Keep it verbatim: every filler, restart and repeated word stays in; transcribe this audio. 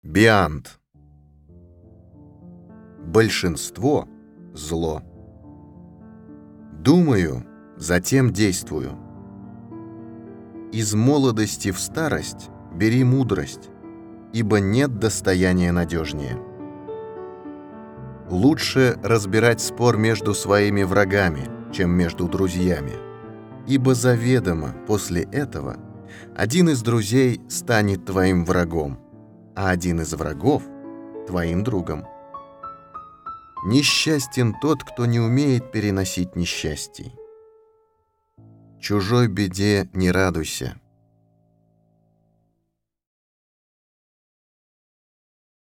Биант. Большинство — зло. Думаю, затем действую. Из молодости в старость бери мудрость, ибо нет достояния надежнее. Лучше разбирать спор между своими врагами, чем между друзьями, ибо заведомо после этого один из друзей станет твоим врагом, а один из врагов — твоим другом. Несчастен тот, кто не умеет переносить несчастий. Чужой беде не радуйся,